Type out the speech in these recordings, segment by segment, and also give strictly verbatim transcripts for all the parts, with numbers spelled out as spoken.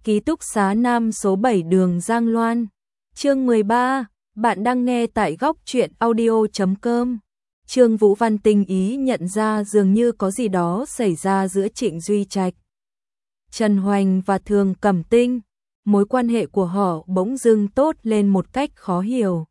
Ký túc xá Nam số bảy đường Giang Loan. Chương mười ba, bạn đang nghe tại góc truyện audio chấm com. Trương Vũ Văn tinh ý nhận ra dường như có gì đó xảy ra giữa Trịnh Duy Trạch, Trần Hoành và Thường Cẩm Tinh. Mối quan hệ của họ bỗng dưng tốt lên một cách khó hiểu.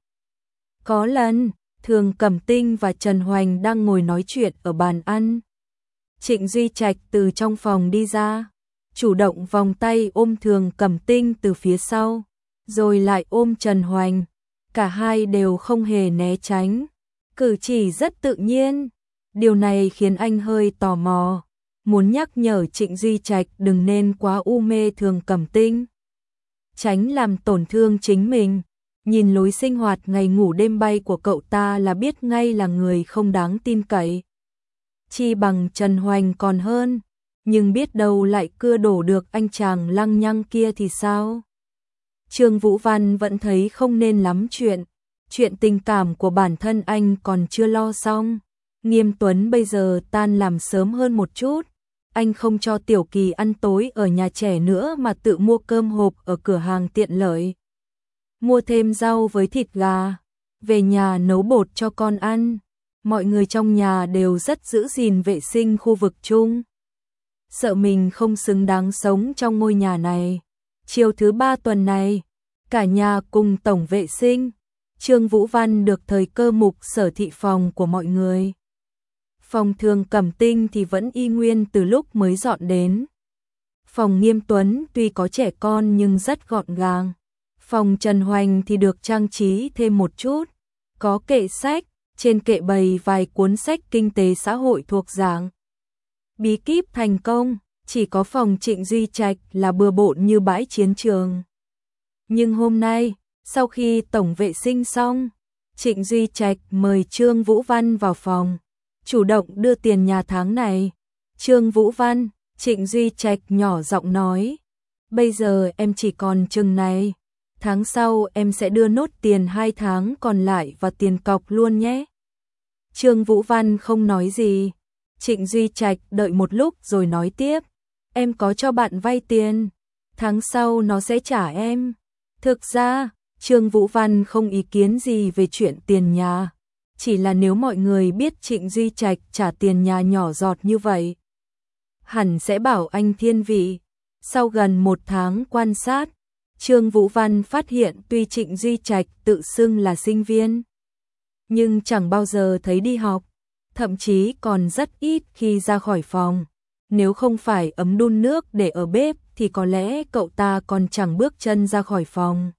Có lần, Thường Cẩm Tinh và Trần Hoành đang ngồi nói chuyện ở bàn ăn. Trịnh Duy Trạch từ trong phòng đi ra, chủ động vòng tay ôm Thường Cẩm Tinh từ phía sau, rồi lại ôm Trần Hoành. Cả hai đều không hề né tránh, cử chỉ rất tự nhiên. Điều này khiến anh hơi tò mò, muốn nhắc nhở Trịnh Duy Trạch đừng nên quá u mê Thường Cẩm Tinh, tránh làm tổn thương chính mình. Nhìn lối sinh hoạt ngày ngủ đêm bay của cậu ta là biết ngay là người không đáng tin cậy. Chi bằng Trần Hoành còn hơn, nhưng biết đâu lại cưa đổ được anh chàng lăng nhăng kia thì sao? Trương Vũ Văn vẫn thấy không nên lắm chuyện, chuyện tình cảm của bản thân anh còn chưa lo xong. Nghiêm Tuấn bây giờ tan làm sớm hơn một chút, anh không cho Tiểu Kỳ ăn tối ở nhà trẻ nữa mà tự mua cơm hộp ở cửa hàng tiện lợi. Mua thêm rau với thịt gà, về nhà nấu bột cho con ăn. Mọi người trong nhà đều rất giữ gìn vệ sinh khu vực chung, sợ mình không xứng đáng sống trong ngôi nhà này. Chiều thứ ba tuần này, cả nhà cùng tổng vệ sinh. Trương Vũ Văn được thời cơ mục sở thị phòng của mọi người. Phòng Thường Cẩm Tinh thì vẫn y nguyên từ lúc mới dọn đến. Phòng Nghiêm Tuấn tuy có trẻ con nhưng rất gọn gàng. Phòng Trần Hoành thì được trang trí thêm một chút, có kệ sách, trên kệ bày vài cuốn sách kinh tế xã hội thuộc dạng bí kíp thành công. Chỉ có phòng Trịnh Duy Trạch là bừa bộn như bãi chiến trường. Nhưng hôm nay, sau khi tổng vệ sinh xong, Trịnh Duy Trạch mời Trương Vũ Văn vào phòng, chủ động đưa tiền nhà tháng này. Trương Vũ Văn, Trịnh Duy Trạch nhỏ giọng nói, bây giờ em chỉ còn chừng này, tháng sau em sẽ đưa nốt tiền hai tháng còn lại và tiền cọc luôn nhé. Trương Vũ Văn không nói gì. Trịnh Duy Trạch đợi một lúc rồi nói tiếp, em có cho bạn vay tiền, tháng sau nó sẽ trả em. Thực ra, Trương Vũ Văn không ý kiến gì về chuyện tiền nhà, chỉ là nếu mọi người biết Trịnh Duy Trạch trả tiền nhà nhỏ giọt như vậy, hẳn sẽ bảo anh thiên vị. Sau gần một tháng quan sát, Trương Vũ Văn phát hiện tuy Trịnh Duy Trạch tự xưng là sinh viên, nhưng chẳng bao giờ thấy đi học, thậm chí còn rất ít khi ra khỏi phòng. Nếu không phải ấm đun nước để ở bếp thì có lẽ cậu ta còn chẳng bước chân ra khỏi phòng.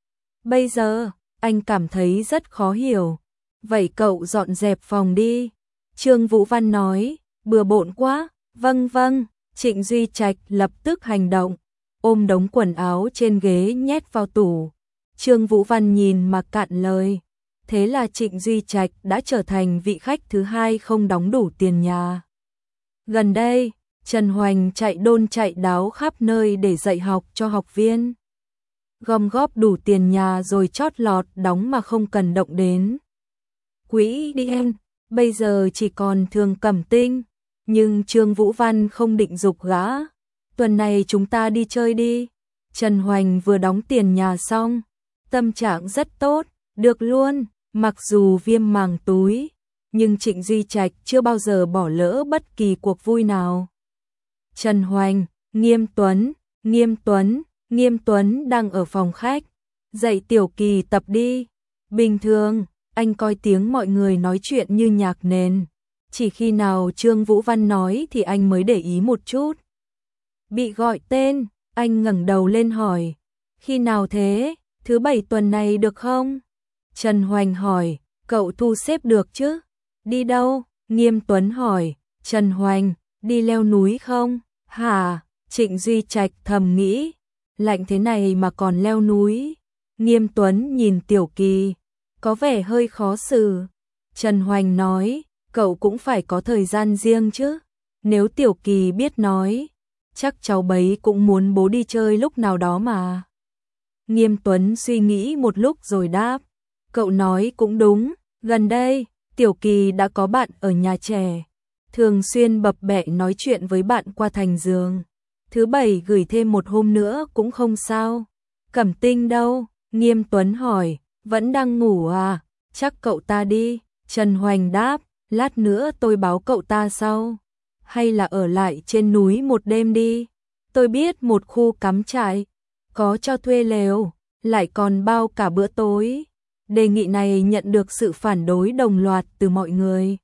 Bây giờ, anh cảm thấy rất khó hiểu. Vậy cậu dọn dẹp phòng đi. Trương Vũ Văn nói, bừa bộn quá. Vâng vâng, Trịnh Duy Trạch lập tức hành động, ôm đống quần áo trên ghế nhét vào tủ. Trương Vũ Văn nhìn mà cạn lời. Thế là Trịnh Duy Trạch đã trở thành vị khách thứ hai không đóng đủ tiền nhà. Gần đây, Trần Hoành chạy đôn chạy đáo khắp nơi để dạy học cho học viên, gom góp đủ tiền nhà rồi chót lọt đóng mà không cần động đến quỹ đi em. Bây giờ chỉ còn Thường Cẩm Tinh, nhưng Trương Vũ Văn không định giục gã. Tuần này chúng ta đi chơi đi. Trần Hoành vừa đóng tiền nhà xong, tâm trạng rất tốt. Được luôn. Mặc dù viêm màng túi, nhưng Trịnh Duy Trạch chưa bao giờ bỏ lỡ bất kỳ cuộc vui nào. Trần Hoành, Nghiêm Tuấn, Nghiêm Tuấn, Nghiêm Tuấn đang ở phòng khách, dạy Tiểu Kỳ tập đi. Bình thường, anh coi tiếng mọi người nói chuyện như nhạc nền, chỉ khi nào Trương Vũ Văn nói thì anh mới để ý một chút. Bị gọi tên, anh ngẩng đầu lên hỏi, khi nào thế? Thứ bảy tuần này được không? Trần Hoành hỏi, cậu thu xếp được chứ? Đi đâu? Nghiêm Tuấn hỏi, Trần Hoành, đi leo núi không? Hả? Trịnh Duy Trạch thầm nghĩ, lạnh thế này mà còn leo núi. Nghiêm Tuấn nhìn Tiểu Kỳ, có vẻ hơi khó xử. Trần Hoành nói, cậu cũng phải có thời gian riêng chứ. Nếu Tiểu Kỳ biết nói, chắc cháu bấy cũng muốn bố đi chơi lúc nào đó mà. Nghiêm Tuấn suy nghĩ một lúc rồi đáp, cậu nói cũng đúng, gần đây, Tiểu Kỳ đã có bạn ở nhà trẻ, thường xuyên bập bẹ nói chuyện với bạn qua thành giường. Thứ bảy gửi thêm một hôm nữa cũng không sao. Cẩm Tinh đâu? Nghiêm Tuấn hỏi. Vẫn đang ngủ à? Chắc cậu ta đi. Trần Hoành đáp. Lát nữa tôi báo cậu ta sau. Hay là ở lại trên núi một đêm đi. Tôi biết một khu cắm trại. Có cho thuê lều. Lại còn bao cả bữa tối. Đề nghị này nhận được sự phản đối đồng loạt từ mọi người.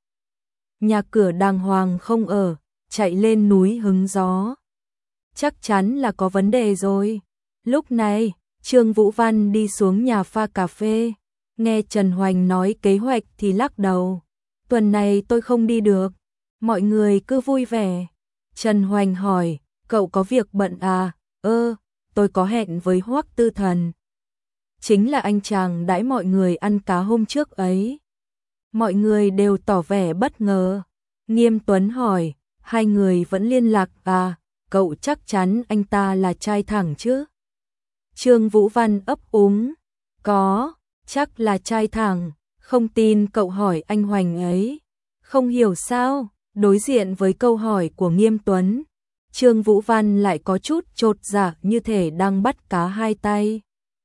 Nhà cửa đàng hoàng không ở. Chạy lên núi hứng gió. Chắc chắn là có vấn đề rồi. Lúc này, Trương Vũ Văn đi xuống nhà pha cà phê. Nghe Trần Hoành nói kế hoạch thì lắc đầu. Tuần này tôi không đi được. Mọi người cứ vui vẻ. Trần Hoành hỏi, cậu có việc bận à? Ơ, tôi có hẹn với Hoắc Tư Thần. Chính là anh chàng đãi mọi người ăn cá hôm trước ấy. Mọi người đều tỏ vẻ bất ngờ. Nghiêm Tuấn hỏi, hai người vẫn liên lạc à? Cậu chắc chắn anh ta là trai thẳng chứ? Trương Vũ Văn ấp úng, có, chắc là trai thẳng, không tin cậu hỏi anh Hoành ấy. Không hiểu sao, đối diện với câu hỏi của Nghiêm Tuấn, Trương Vũ Văn lại có chút chột dạ như thể đang bắt cá hai tay.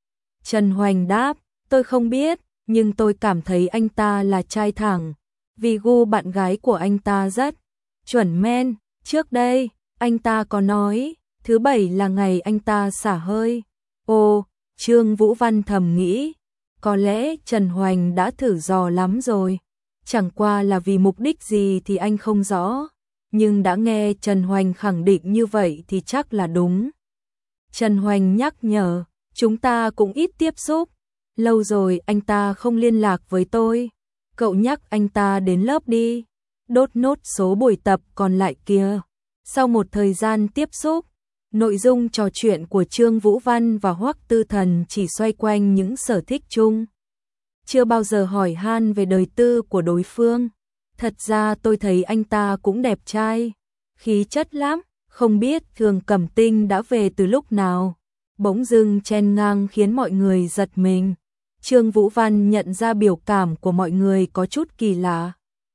Trần Hoành đáp, tôi không biết, nhưng tôi cảm thấy anh ta là trai thẳng, vì gu bạn gái của anh ta rất chuẩn men. Trước đây, anh ta có nói, thứ bảy là ngày anh ta xả hơi. Ồ, Trương Vũ Văn thầm nghĩ, có lẽ Trần Hoành đã thử dò lắm rồi. Chẳng qua là vì mục đích gì thì anh không rõ, nhưng đã nghe Trần Hoành khẳng định như vậy thì chắc là đúng. Trần Hoành nhắc nhở, chúng ta cũng ít tiếp xúc, lâu rồi anh ta không liên lạc với tôi. Cậu nhắc anh ta đến lớp đi, đốt nốt số buổi tập còn lại kia. Sau một thời gian tiếp xúc, nội dung trò chuyện của Trương Vũ Văn và Hoắc Tư Thần chỉ xoay quanh những sở thích chung. Chưa bao giờ hỏi han về đời tư của đối phương. Thật ra tôi thấy anh ta cũng đẹp trai, khí chất lắm, không biết Thường Cẩm Tinh đã về từ lúc nào. Bỗng dưng chen ngang khiến mọi người giật mình. Trương Vũ Văn nhận ra biểu cảm của mọi người có chút kỳ lạ.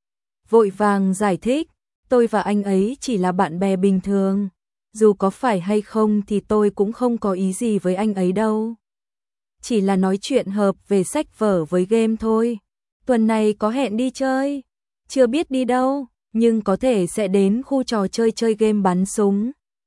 Vội vàng giải thích, tôi và anh ấy chỉ là bạn bè bình thường. Dù có phải hay không thì tôi cũng không có ý gì với anh ấy đâu. Chỉ là nói chuyện hợp về sách vở với game thôi. Tuần này có hẹn đi chơi. Chưa biết đi đâu, nhưng có thể sẽ đến khu trò chơi chơi game bắn súng.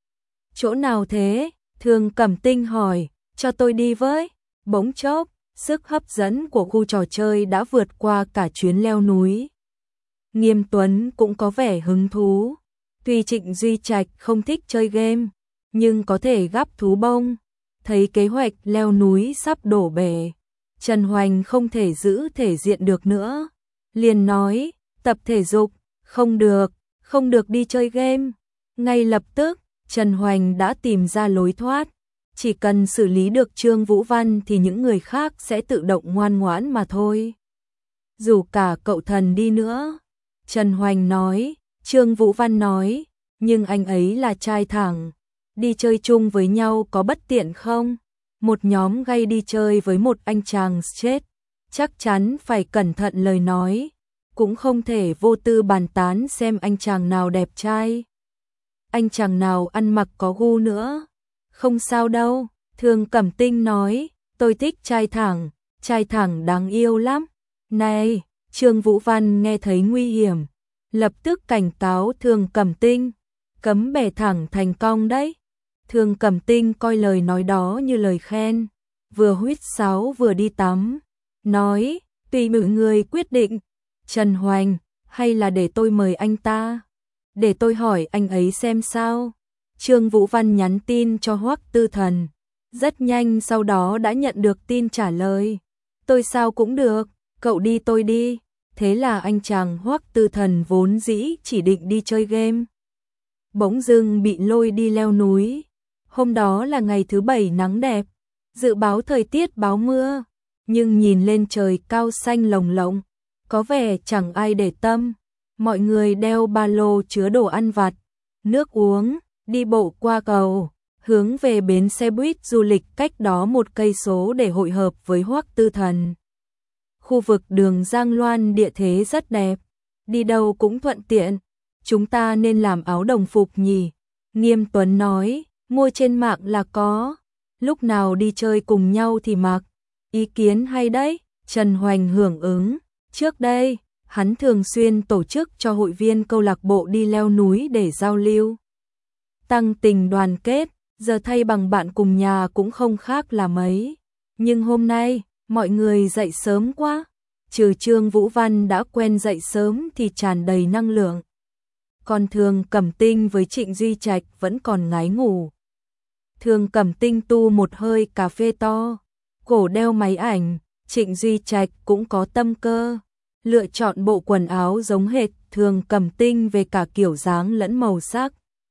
Chỗ nào thế? Thường Cẩm Tinh hỏi, cho tôi đi với. Bỗng chốc, sức hấp dẫn của khu trò chơi đã vượt qua cả chuyến leo núi. Nghiêm Tuấn cũng có vẻ hứng thú. Tuy Trịnh Duy Trạch không thích chơi game, nhưng có thể gắp thú bông. Thấy kế hoạch leo núi sắp đổ bể, Trần Hoành không thể giữ thể diện được nữa. Liền nói, tập thể dục, không được, không được đi chơi game. Ngay lập tức, Trần Hoành đã tìm ra lối thoát. Chỉ cần xử lý được Trương Vũ Văn thì những người khác sẽ tự động ngoan ngoãn mà thôi. Dù cả cậu Thần đi nữa. Trần Hoành nói, Trương Vũ Văn nói, nhưng anh ấy là trai thẳng. Đi chơi chung với nhau có bất tiện không? Một nhóm gay đi chơi với một anh chàng chết, chắc chắn phải cẩn thận lời nói. Cũng không thể vô tư bàn tán xem anh chàng nào đẹp trai, anh chàng nào ăn mặc có gu nữa. Không sao đâu, Thường Cẩm Tinh nói, tôi thích trai thẳng, trai thẳng đáng yêu lắm. Này, Trương Vũ Văn nghe thấy nguy hiểm, lập tức cảnh cáo Thường Cẩm Tinh, cấm bẻ thẳng thành cong đấy. Thường Cẩm Tinh coi lời nói đó như lời khen, vừa huýt sáo vừa đi tắm, nói, tùy mọi người quyết định. Trần Hoành, hay là để tôi mời anh ta? Để tôi hỏi anh ấy xem sao. Trương Vũ Văn nhắn tin cho Hoắc Tư Thần, rất nhanh sau đó đã nhận được tin trả lời. Tôi sao cũng được, cậu đi tôi đi. Thế là anh chàng Hoắc Tư Thần vốn dĩ chỉ định đi chơi game, bỗng dưng bị lôi đi leo núi. Hôm đó là ngày thứ bảy nắng đẹp, dự báo thời tiết báo mưa, nhưng nhìn lên trời cao xanh lồng lộng, có vẻ chẳng ai để tâm. Mọi người đeo ba lô chứa đồ ăn vặt, nước uống, đi bộ qua cầu, hướng về bến xe buýt du lịch cách đó một cây số để hội hợp với Hoắc Tư Thần. Khu vực đường Giang Loan địa thế rất đẹp, đi đâu cũng thuận tiện. Chúng ta nên làm áo đồng phục nhỉ? Nghiêm Tuấn nói, mua trên mạng là có, lúc nào đi chơi cùng nhau thì mặc. Ý kiến hay đấy, Trần Hoành hưởng ứng. Trước đây, hắn thường xuyên tổ chức cho hội viên câu lạc bộ đi leo núi để giao lưu, tăng tình đoàn kết, giờ thay bằng bạn cùng nhà cũng không khác là mấy. Nhưng hôm nay, mọi người dậy sớm quá, trừ Trương Vũ Văn đã quen dậy sớm thì tràn đầy năng lượng. Còn Thường Cẩm Tinh với Trịnh Duy Trạch vẫn còn ngái ngủ. Thường Cẩm Tinh tu một hơi cà phê to, cổ đeo máy ảnh, Trịnh Duy Trạch cũng có tâm cơ, lựa chọn bộ quần áo giống hệt Thường Cẩm Tinh về cả kiểu dáng lẫn màu sắc,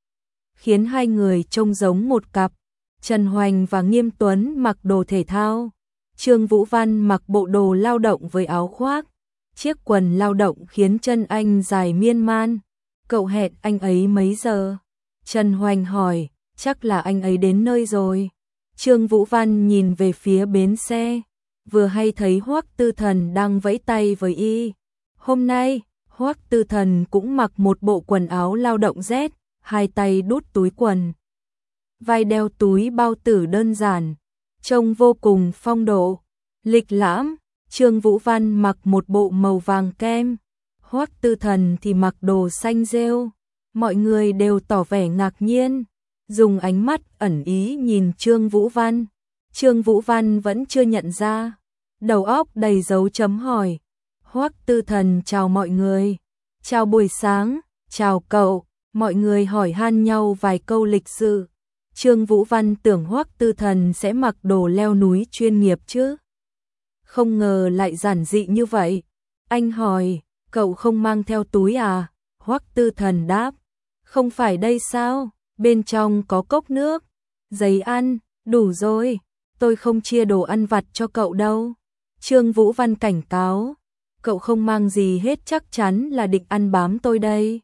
khiến hai người trông giống một cặp. Trần Hoành và Nghiêm Tuấn mặc đồ thể thao, Trương Vũ Văn mặc bộ đồ lao động với áo khoác, chiếc quần lao động khiến chân anh dài miên man. Cậu hẹn anh ấy mấy giờ? Trần Hoành hỏi, chắc là anh ấy đến nơi rồi. Trương Vũ Văn nhìn về phía bến xe, vừa hay thấy Hoắc Tư Thần đang vẫy tay với y. Hôm nay, Hoắc Tư Thần cũng mặc một bộ quần áo lao động rét, hai tay đút túi quần, vai đeo túi bao tử đơn giản, trông vô cùng phong độ, lịch lãm. Trương Vũ Văn mặc một bộ màu vàng kem, Hoắc Tư Thần thì mặc đồ xanh rêu. Mọi người đều tỏ vẻ ngạc nhiên, dùng ánh mắt ẩn ý nhìn Trương Vũ Văn. Trương Vũ Văn vẫn chưa nhận ra, đầu óc đầy dấu chấm hỏi. Hoắc Tư Thần chào mọi người. Chào buổi sáng, chào cậu. Mọi người hỏi han nhau vài câu lịch sự. Trương Vũ Văn tưởng Hoắc Tư Thần sẽ mặc đồ leo núi chuyên nghiệp chứ, không ngờ lại giản dị như vậy. Anh hỏi, cậu không mang theo túi à? Hoắc Tư Thần đáp, không phải đây sao, bên trong có cốc nước, giấy ăn, đủ rồi, tôi không chia đồ ăn vặt cho cậu đâu. Trương Vũ Văn cảnh cáo, cậu không mang gì hết chắc chắn là định ăn bám tôi đây.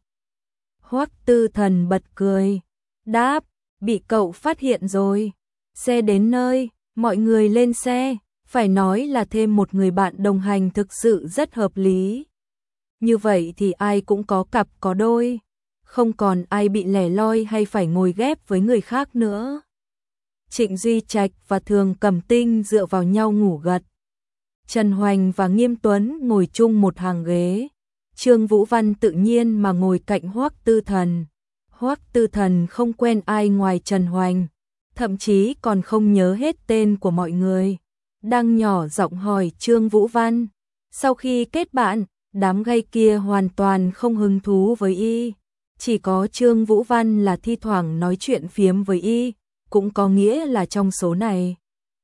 Hoắc Tư Thần bật cười, đáp, bị cậu phát hiện rồi. Xe đến nơi, mọi người lên xe, phải nói là thêm một người bạn đồng hành thực sự rất hợp lý. Như vậy thì ai cũng có cặp có đôi, không còn ai bị lẻ loi hay phải ngồi ghép với người khác nữa. Trịnh Duy Trạch và Thường Cẩm Tinh dựa vào nhau ngủ gật. Trần Hoành và Nghiêm Tuấn ngồi chung một hàng ghế. Trương Vũ Văn tự nhiên mà ngồi cạnh Hoắc Tư Thần. Hoắc Tư Thần không quen ai ngoài Trần Hoành, thậm chí còn không nhớ hết tên của mọi người. Đang nhỏ giọng hỏi Trương Vũ Văn. Sau khi kết bạn, đám gay kia hoàn toàn không hứng thú với y. Chỉ có Trương Vũ Văn là thi thoảng nói chuyện phiếm với y, cũng có nghĩa là trong số này,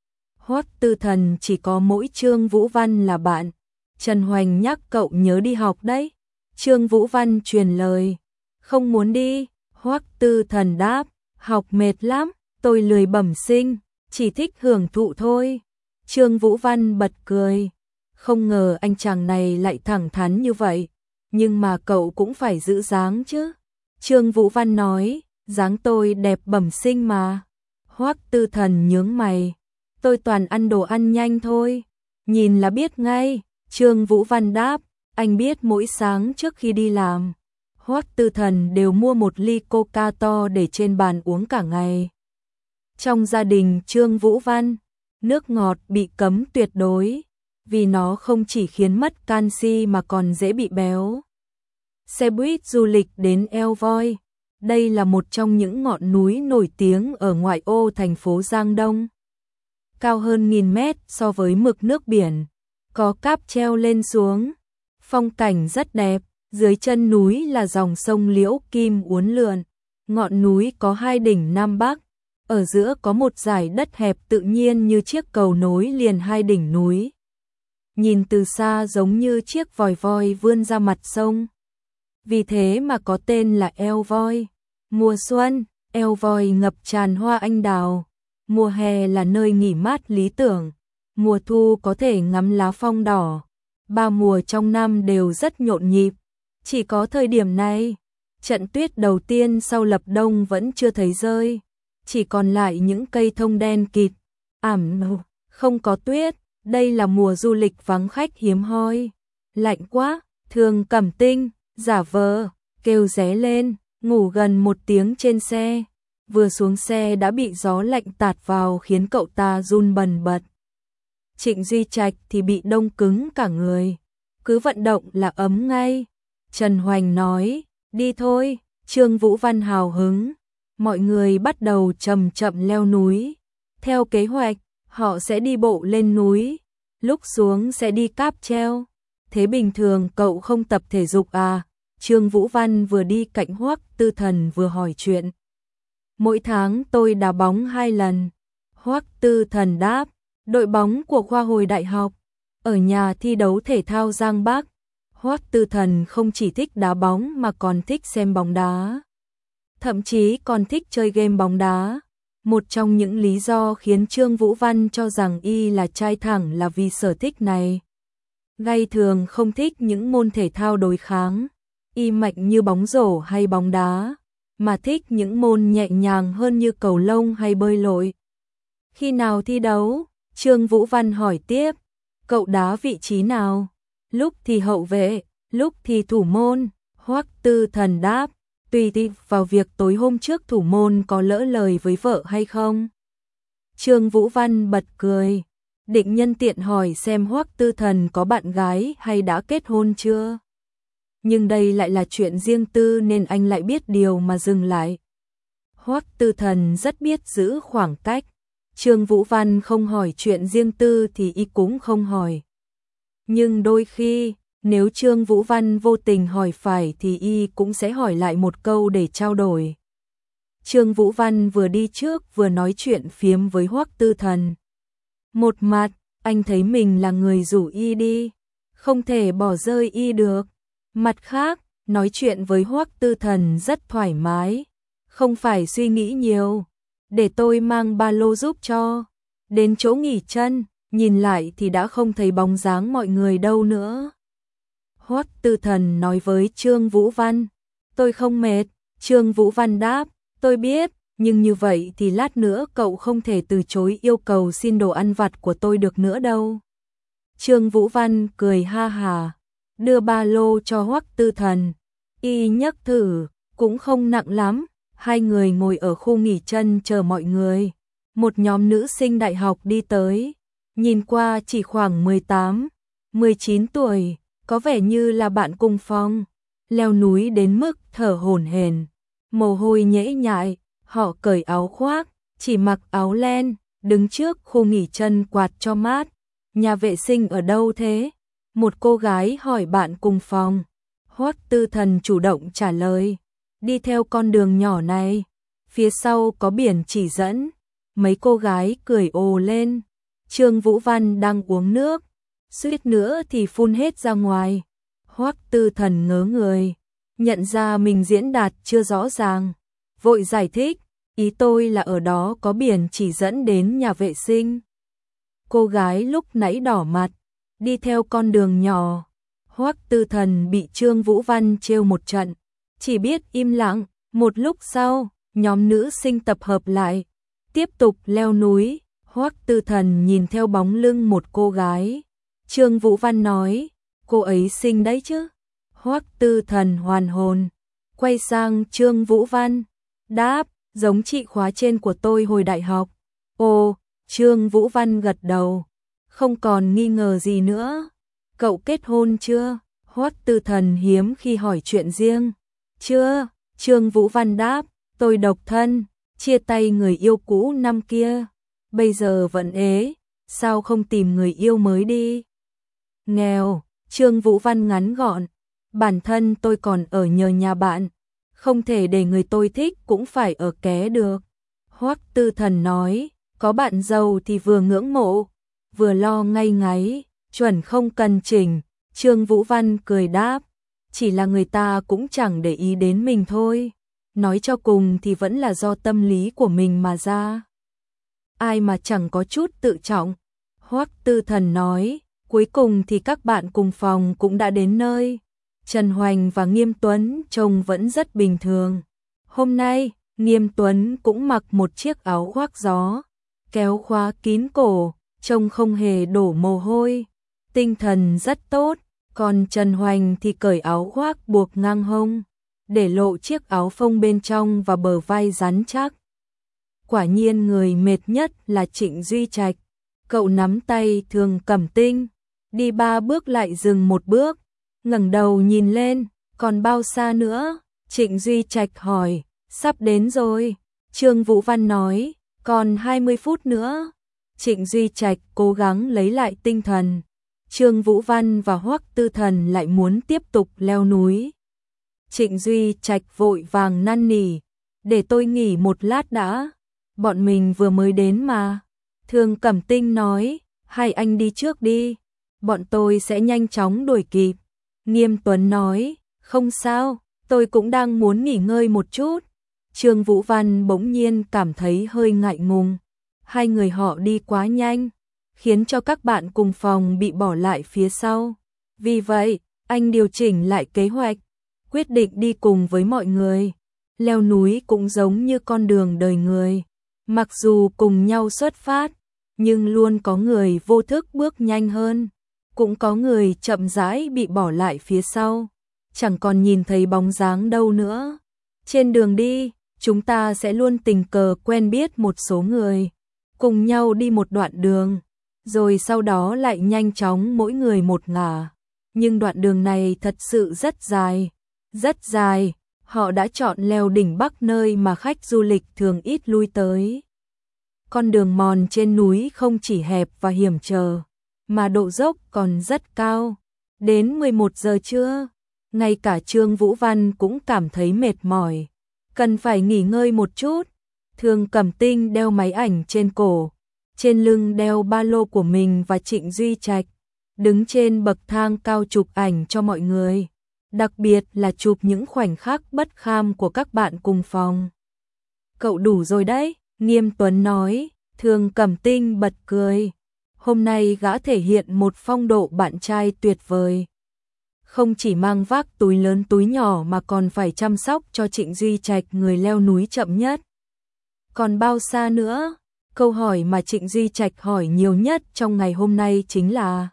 Hoắc Tư Thần chỉ có mỗi Trương Vũ Văn là bạn. Trần Hoành nhắc cậu nhớ đi học đấy. Trương Vũ Văn truyền lời, không muốn đi. Hoắc Tư Thần đáp, học mệt lắm, tôi lười bẩm sinh, chỉ thích hưởng thụ thôi. Trương Vũ Văn bật cười, không ngờ anh chàng này lại thẳng thắn như vậy, nhưng mà cậu cũng phải giữ dáng chứ. Trương Vũ Văn nói, dáng tôi đẹp bẩm sinh mà. Hoắc Tư Thần nhướng mày, tôi toàn ăn đồ ăn nhanh thôi, nhìn là biết ngay. Trương Vũ Văn đáp, anh biết mỗi sáng trước khi đi làm, Hoắc Tư Thần đều mua một ly coca to để trên bàn uống cả ngày. Trong gia đình Trương Vũ Văn, nước ngọt bị cấm tuyệt đối, vì nó không chỉ khiến mất canxi mà còn dễ bị béo. Xe buýt du lịch đến Eo Voi. Đây là một trong những ngọn núi nổi tiếng ở ngoại ô thành phố Giang Đông. Cao hơn nghìn mét so với mực nước biển, có cáp treo lên xuống. Phong cảnh rất đẹp, dưới chân núi là dòng sông Liễu Kim uốn lượn. Ngọn núi có hai đỉnh Nam Bắc, ở giữa có một dải đất hẹp tự nhiên như chiếc cầu nối liền hai đỉnh núi. Nhìn từ xa giống như chiếc vòi voi vươn ra mặt sông. Vì thế mà có tên là Eo Voi. Mùa xuân, Eo Voi ngập tràn hoa anh đào. Mùa hè là nơi nghỉ mát lý tưởng. Mùa thu có thể ngắm lá phong đỏ. Ba mùa trong năm đều rất nhộn nhịp. Chỉ có thời điểm này, trận tuyết đầu tiên sau lập đông vẫn chưa thấy rơi. Chỉ còn lại những cây thông đen kịt, ảm nụ, không có tuyết. Đây là mùa du lịch vắng khách hiếm hoi. Lạnh quá, Thường Cẩm Tinh giả vờ kêu ré lên, ngủ gần một tiếng trên xe. vừa xuống xe đã bị gió lạnh tạt vào khiến cậu ta run bần bật. Trịnh Duy Trạch thì bị đông cứng cả người, cứ vận động là ấm ngay. Trần Hoành nói, đi thôi. Trương Vũ Văn hào hứng, mọi người bắt đầu chậm chậm leo núi. Theo kế hoạch, họ sẽ đi bộ lên núi, lúc xuống sẽ đi cáp treo. Thế bình thường cậu không tập thể dục à? Trương Vũ Văn vừa đi cạnh Hoắc Tư Thần vừa hỏi chuyện. Mỗi tháng tôi đá bóng hai lần. Hoắc Tư Thần đáp, đội bóng của khoa hồi đại học, ở nhà thi đấu thể thao Giang Bắc. Hoắc Tư Thần không chỉ thích đá bóng mà còn thích xem bóng đá. Thậm chí còn thích chơi game bóng đá. Một trong những lý do khiến Trương Vũ Văn cho rằng y là trai thẳng là vì sở thích này. Ngày thường không thích những môn thể thao đối kháng, y mạnh như bóng rổ hay bóng đá, mà thích những môn nhẹ nhàng hơn như cầu lông hay bơi lội. Khi nào thi đấu? Trương Vũ Văn hỏi tiếp, cậu đá vị trí nào? Lúc thì hậu vệ, lúc thì thủ môn. Hoắc Tư Thần đáp, tùy thuộc vào việc tối hôm trước thủ môn có lỡ lời với vợ hay không. Trương Vũ Văn bật cười, định nhân tiện hỏi xem Hoắc Tư Thần có bạn gái hay đã kết hôn chưa. Nhưng đây lại là chuyện riêng tư nên anh lại biết điều mà dừng lại. Hoắc Tư Thần rất biết giữ khoảng cách. Trương Vũ Văn không hỏi chuyện riêng tư thì y cũng không hỏi. Nhưng đôi khi, nếu Trương Vũ Văn vô tình hỏi phải thì y cũng sẽ hỏi lại một câu để trao đổi. Trương Vũ Văn vừa đi trước vừa nói chuyện phiếm với Hoắc Tư Thần. Một mặt, anh thấy mình là người rủ y đi, không thể bỏ rơi y được. Mặt khác, nói chuyện với Hoắc Tư Thần rất thoải mái, không phải suy nghĩ nhiều. Để tôi mang ba lô giúp cho. Đến chỗ nghỉ chân, nhìn lại thì đã không thấy bóng dáng mọi người đâu nữa. Hoắc Tư Thần nói với Trương Vũ Văn, tôi không mệt. Trương Vũ Văn đáp, tôi biết, nhưng như vậy thì lát nữa cậu không thể từ chối yêu cầu xin đồ ăn vặt của tôi được nữa đâu. Trương Vũ Văn cười ha hà, đưa ba lô cho Hoắc Tư Thần. Y nhấc thử, cũng không nặng lắm. Hai người ngồi ở khu nghỉ chân chờ mọi người. Một nhóm nữ sinh đại học đi tới, nhìn qua chỉ khoảng mười tám, mười chín tuổi, có vẻ như là bạn cùng phòng. Leo núi đến mức thở hổn hển, mồ hôi nhễ nhại, họ cởi áo khoác, chỉ mặc áo len, đứng trước khu nghỉ chân quạt cho mát. Nhà vệ sinh ở đâu thế? Một cô gái hỏi bạn cùng phòng. Hoắc Tư Thần chủ động trả lời, đi theo con đường nhỏ này, phía sau có biển chỉ dẫn. Mấy cô gái cười ồ lên. Trương Vũ Văn đang uống nước, suýt nữa thì phun hết ra ngoài. Hoắc Tư Thần ngớ người, nhận ra mình diễn đạt chưa rõ ràng, vội giải thích, ý tôi là ở đó có biển chỉ dẫn đến nhà vệ sinh. Cô gái lúc nãy đỏ mặt, đi theo con đường nhỏ. Hoắc Tư Thần bị Trương Vũ Văn trêu một trận, chỉ biết im lặng. Một lúc sau, nhóm nữ sinh tập hợp lại, tiếp tục leo núi. Hoắc Tư Thần nhìn theo bóng lưng một cô gái. Trương Vũ Văn nói, cô ấy xinh đấy chứ. Hoắc Tư Thần hoàn hồn, quay sang Trương Vũ Văn, đáp, giống chị khóa trên của tôi hồi đại học. Ồ, Trương Vũ Văn gật đầu, không còn nghi ngờ gì nữa. Cậu kết hôn chưa? Hoắc Tư Thần hiếm khi hỏi chuyện riêng. Chưa, Trương Vũ Văn đáp, tôi độc thân, chia tay người yêu cũ năm kia, bây giờ vẫn ế, sao không tìm người yêu mới đi? Nghèo, Trương Vũ Văn ngắn gọn, bản thân tôi còn ở nhờ nhà bạn, không thể để người tôi thích cũng phải ở ké được. Hoắc Tư Thần nói, có bạn giàu thì vừa ngưỡng mộ, vừa lo ngay ngáy, chuẩn không cần chỉnh. Trương Vũ Văn cười đáp, chỉ là người ta cũng chẳng để ý đến mình thôi, nói cho cùng thì vẫn là do tâm lý của mình mà ra. Ai mà chẳng có chút tự trọng. Hoắc Tư Thần nói, cuối cùng thì các bạn cùng phòng cũng đã đến nơi. Trần Hoành và Nghiêm Tuấn trông vẫn rất bình thường. Hôm nay, Nghiêm Tuấn cũng mặc một chiếc áo khoác gió, kéo khóa kín cổ, trông không hề đổ mồ hôi, tinh thần rất tốt. Còn Trần Hoành thì cởi áo khoác buộc ngang hông, để lộ chiếc áo phông bên trong và bờ vai rắn chắc. quả nhiên người mệt nhất là Trịnh Duy Trạch. Cậu nắm tay Thường Cẩm Tinh, đi ba bước lại dừng một bước, ngẩng đầu nhìn lên, còn bao xa nữa? Trịnh Duy Trạch hỏi, sắp đến rồi. Trương Vũ Văn nói, còn hai mươi phút nữa. Trịnh Duy Trạch cố gắng lấy lại tinh thần. Trương Vũ Văn và Hoắc Tư Thần lại muốn tiếp tục leo núi. Trịnh Duy Trạch vội vàng năn nỉ, để tôi nghỉ một lát đã, bọn mình vừa mới đến mà. Thường Cẩm Tinh nói, hai anh đi trước đi, bọn tôi sẽ nhanh chóng đuổi kịp. Nghiêm Tuấn nói, không sao, tôi cũng đang muốn nghỉ ngơi một chút. Trương Vũ Văn bỗng nhiên cảm thấy hơi ngại ngùng. Hai người họ đi quá nhanh, khiến cho các bạn cùng phòng bị bỏ lại phía sau. Vì vậy, anh điều chỉnh lại kế hoạch, quyết định đi cùng với mọi người. Leo núi cũng giống như con đường đời người. Mặc dù cùng nhau xuất phát, nhưng luôn có người vô thức bước nhanh hơn. Cũng có người chậm rãi bị bỏ lại phía sau. Chẳng còn nhìn thấy bóng dáng đâu nữa. Trên đường đi, chúng ta sẽ luôn tình cờ quen biết một số người. Cùng nhau đi một đoạn đường, rồi sau đó lại nhanh chóng mỗi người một ngả. Nhưng đoạn đường này thật sự rất dài, rất dài. Họ đã chọn leo đỉnh Bắc nơi mà khách du lịch thường ít lui tới. Con đường mòn trên núi không chỉ hẹp và hiểm trở, mà độ dốc còn rất cao. Đến mười một giờ trưa, ngay cả Trương Vũ Văn cũng cảm thấy mệt mỏi, cần phải nghỉ ngơi một chút. Thường Cẩm Tinh đeo máy ảnh trên cổ, trên lưng đeo ba lô của mình và Trịnh Duy Trạch, đứng trên bậc thang cao chụp ảnh cho mọi người, đặc biệt là chụp những khoảnh khắc bất kham của các bạn cùng phòng. Cậu đủ rồi đấy, Nghiêm Tuấn nói. Thường Cẩm Tinh bật cười. Hôm nay gã thể hiện một phong độ bạn trai tuyệt vời. Không chỉ mang vác túi lớn túi nhỏ mà còn phải chăm sóc cho Trịnh Duy Trạch, người leo núi chậm nhất. Còn bao xa nữa? Câu hỏi mà Trịnh Duy Trạch hỏi nhiều nhất trong ngày hôm nay chính là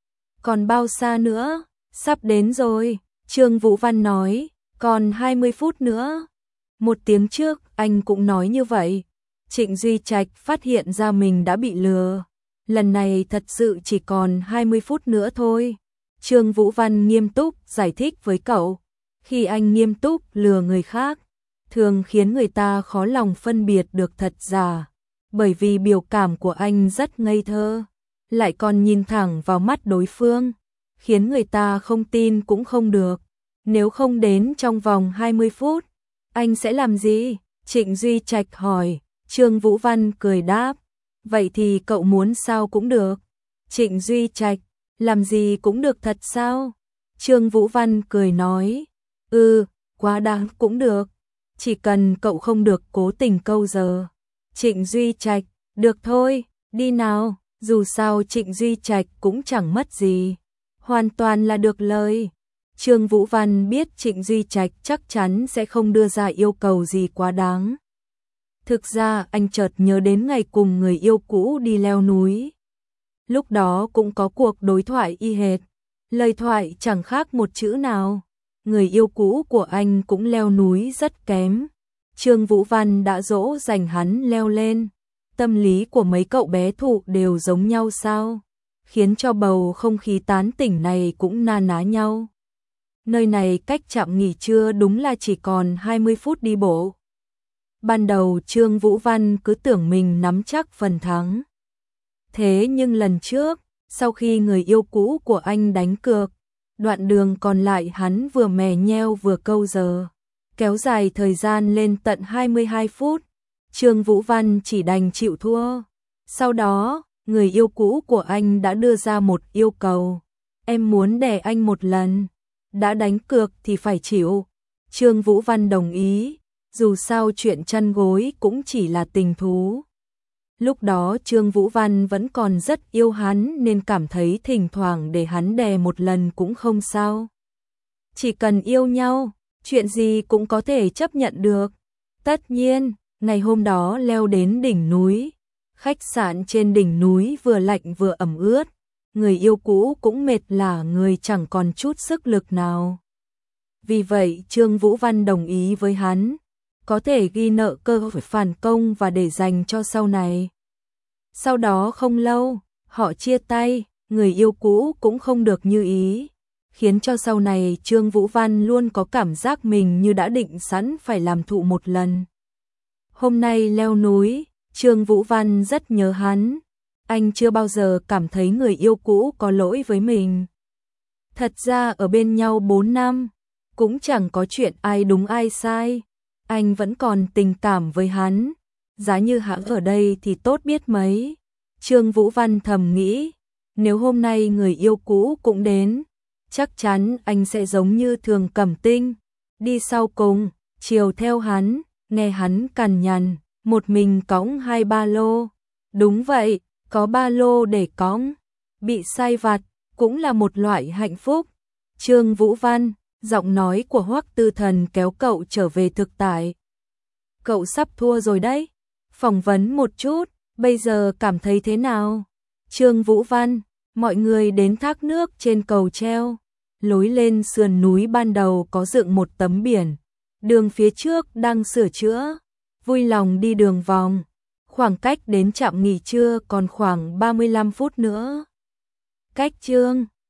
còn bao xa nữa? Sắp đến rồi, Trương Vũ Văn nói, còn hai mươi phút nữa. Một tiếng trước anh cũng nói như vậy. Trịnh Duy Trạch phát hiện ra mình đã bị lừa. Lần này thật sự chỉ còn hai mươi phút nữa thôi. Trương Vũ Văn nghiêm túc giải thích với cậu. Khi anh nghiêm túc lừa người khác, thường khiến người ta khó lòng phân biệt được thật giả. Bởi vì biểu cảm của anh rất ngây thơ, lại còn nhìn thẳng vào mắt đối phương, khiến người ta không tin cũng không được. Nếu không đến trong vòng hai mươi phút, anh sẽ làm gì? Trịnh Duy Trạch hỏi. Trương Vũ Văn cười đáp, vậy thì cậu muốn sao cũng được. Trịnh Duy Trạch, làm gì cũng được thật sao? Trương Vũ Văn cười nói, ừ, quá đáng cũng được, chỉ cần cậu không được cố tình câu giờ. Trịnh Duy Trạch, được thôi, đi nào, dù sao Trịnh Duy Trạch cũng chẳng mất gì, hoàn toàn là được lời. Trương Vũ Văn biết Trịnh Duy Trạch chắc chắn sẽ không đưa ra yêu cầu gì quá đáng. Thực ra anh chợt nhớ đến ngày cùng người yêu cũ đi leo núi. Lúc đó cũng có cuộc đối thoại y hệt, lời thoại chẳng khác một chữ nào. Người yêu cũ của anh cũng leo núi rất kém. Trương Vũ Văn đã dỗ dành hắn leo lên. Tâm lý của mấy cậu bé thụ đều giống nhau sao? Khiến cho bầu không khí tán tỉnh này cũng na ná nhau. Nơi này cách trạm nghỉ trưa đúng là chỉ còn hai mươi phút đi bộ. Ban đầu Trương Vũ Văn cứ tưởng mình nắm chắc phần thắng. Thế nhưng lần trước, sau khi người yêu cũ của anh đánh cược, đoạn đường còn lại hắn vừa mè nheo vừa câu giờ, kéo dài thời gian lên tận hai mươi hai phút. Trương Vũ Văn chỉ đành chịu thua. Sau đó, người yêu cũ của anh đã đưa ra một yêu cầu. Em muốn đè anh một lần. Đã đánh cược thì phải chịu. Trương Vũ Văn đồng ý. Dù sao chuyện chăn gối cũng chỉ là tình thú. Lúc đó Trương Vũ Văn vẫn còn rất yêu hắn nên cảm thấy thỉnh thoảng để hắn đè một lần cũng không sao. Chỉ cần yêu nhau, chuyện gì cũng có thể chấp nhận được. Tất nhiên, ngày hôm đó leo đến đỉnh núi. Khách sạn trên đỉnh núi vừa lạnh vừa ẩm ướt. Người yêu cũ cũng mệt lả người, chẳng còn chút sức lực nào. Vì vậy Trương Vũ Văn đồng ý với hắn. có thể ghi nợ cơ hội phản công và để dành cho sau này. Sau đó không lâu, họ chia tay, người yêu cũ cũng không được như ý, khiến cho sau này Trương Vũ Văn luôn có cảm giác mình như đã định sẵn phải làm thụ một lần. Hôm nay leo núi, Trương Vũ Văn rất nhớ hắn, anh chưa bao giờ cảm thấy người yêu cũ có lỗi với mình. Thật ra ở bên nhau bốn năm, cũng chẳng có chuyện ai đúng ai sai, anh vẫn còn tình cảm với hắn, giá như hắn ở đây thì tốt biết mấy. Trương Vũ Văn thầm nghĩ, nếu hôm nay người yêu cũ cũng đến, chắc chắn anh sẽ giống như Thường Cẩm Tinh, đi sau cùng, chiều theo hắn, nghe hắn cằn nhằn, một mình cõng hai ba lô. Đúng vậy, có ba lô để cõng, bị sai vặt, cũng là một loại hạnh phúc. Trương Vũ Văn, giọng nói của Hoắc Tư Thần kéo cậu trở về thực tại. Cậu sắp thua rồi đấy, phỏng vấn một chút, bây giờ cảm thấy thế nào? Trương Vũ Văn, mọi người đến thác nước trên cầu treo, lối lên sườn núi ban đầu có dựng một tấm biển, đường phía trước đang sửa chữa, vui lòng đi đường vòng, khoảng cách đến trạm nghỉ trưa còn khoảng ba mươi lăm phút nữa. Cách Trương